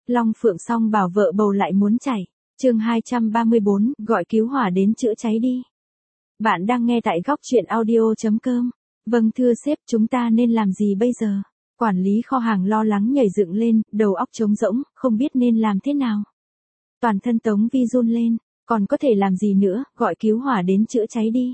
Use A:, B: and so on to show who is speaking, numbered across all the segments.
A: Long Phượng song bảo vợ bầu lại muốn chảy. Chương 234, gọi cứu hỏa đến chữa cháy đi. Bạn đang nghe tại góc truyện audio.com. Vâng thưa sếp, chúng ta nên làm gì bây giờ? Quản lý kho hàng lo lắng nhảy dựng lên, đầu óc trống rỗng, không biết nên làm thế nào. Toàn thân Tống Vi run lên, còn có thể làm gì nữa, gọi cứu hỏa đến chữa cháy đi.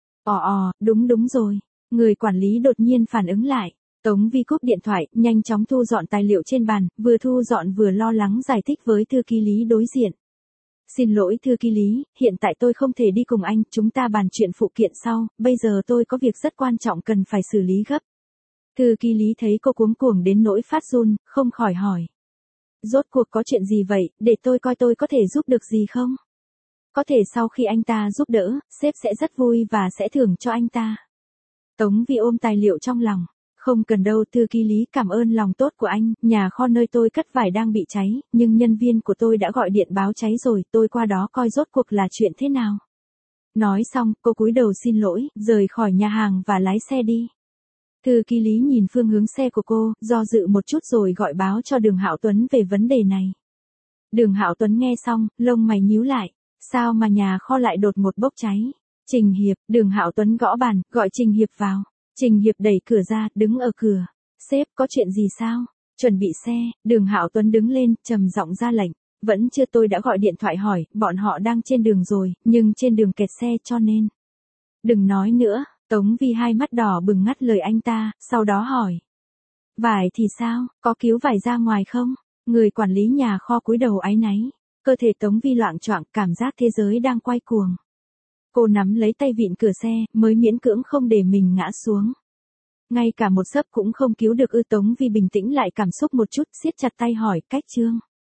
A: Đúng rồi. Người quản lý đột nhiên phản ứng lại. Tống Vi cúp điện thoại, nhanh chóng thu dọn tài liệu trên bàn, vừa thu dọn vừa lo lắng giải thích với thư ký Lý đối diện. Xin lỗi thư ký Lý, hiện tại tôi không thể đi cùng anh, chúng ta bàn chuyện phụ kiện sau, bây giờ tôi có việc rất quan trọng cần phải xử lý gấp. Thư ký Lý thấy cô cuống cuồng đến nỗi phát run, không khỏi hỏi. Rốt cuộc có chuyện gì vậy, để tôi coi tôi có thể giúp được gì không? Có thể sau khi anh ta giúp đỡ, sếp sẽ rất vui và sẽ thưởng cho anh ta. Tống Vi ôm tài liệu trong lòng. Không cần đâu thư ký Lý, cảm ơn lòng tốt của anh, nhà kho nơi tôi cất vải đang bị cháy, nhưng nhân viên của tôi đã gọi điện báo cháy rồi, tôi qua đó coi rốt cuộc là chuyện thế nào. Nói xong, cô cúi đầu xin lỗi, rời khỏi nhà hàng và lái xe đi. Thư ký Lý nhìn phương hướng xe của cô, do dự một chút rồi gọi báo cho Đường Hạo Tuấn về vấn đề này. Đường Hạo Tuấn nghe xong, lông mày nhíu lại, sao mà nhà kho lại đột ngột bốc cháy? Trình Hiệp, Đường Hạo Tuấn gõ bàn, gọi Trình Hiệp vào. Trình Hiệp đẩy cửa ra, đứng ở cửa. Sếp, có chuyện gì sao? Chuẩn bị xe, Đường Hạo Tuấn đứng lên, trầm giọng ra lệnh. Vẫn chưa, tôi đã gọi điện thoại hỏi, bọn họ đang trên đường rồi, nhưng trên đường kẹt xe cho nên. Đừng nói nữa, Tống Vi hai mắt đỏ bừng ngắt lời anh ta, sau đó hỏi. Vải thì sao, có cứu vải ra ngoài không? Người quản lý nhà kho cúi đầu áy náy. Cơ thể Tống Vi loạng choạng, cảm giác thế giới đang quay cuồng. Cô nắm lấy tay vịn cửa xe, mới miễn cưỡng không để mình ngã xuống. Ngay cả một xấp cũng không cứu được Tống Vi bình tĩnh lại cảm xúc một chút, siết chặt tay hỏi, Cách Trương.